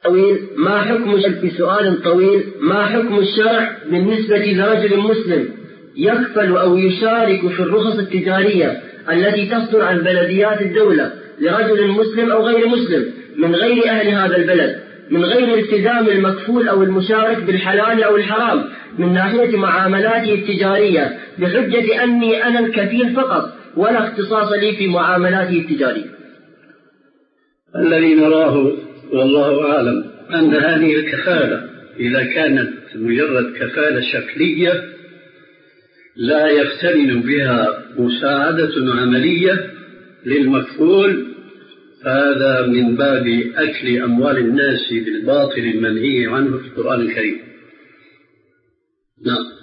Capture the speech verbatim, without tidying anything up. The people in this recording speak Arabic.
طويل ما حكم في سؤال طويل ما حكم الشرع بالنسبة لرجل مسلم يكفل أو يشارك في الرخص التجارية التي تصدر عن بلديات الدولة لرجل مسلم أو غير مسلم من غير أهل هذا البلد من غير التزام المكفول أو المشارك بالحلال أو الحرام من ناحية معاملاته التجارية بحجة أني أنا الكفيل فقط ولا اختصاص لي في معاملاته التجارية؟ الذي نراه والله أعلم أن هذه الكفالة إذا كانت مجرد كفالة شكلية لا يقترن بها مساعدة عملية للمكفول، هذا من باب أكل أموال الناس بالباطل المنهي عنه في القرآن الكريم. نعم.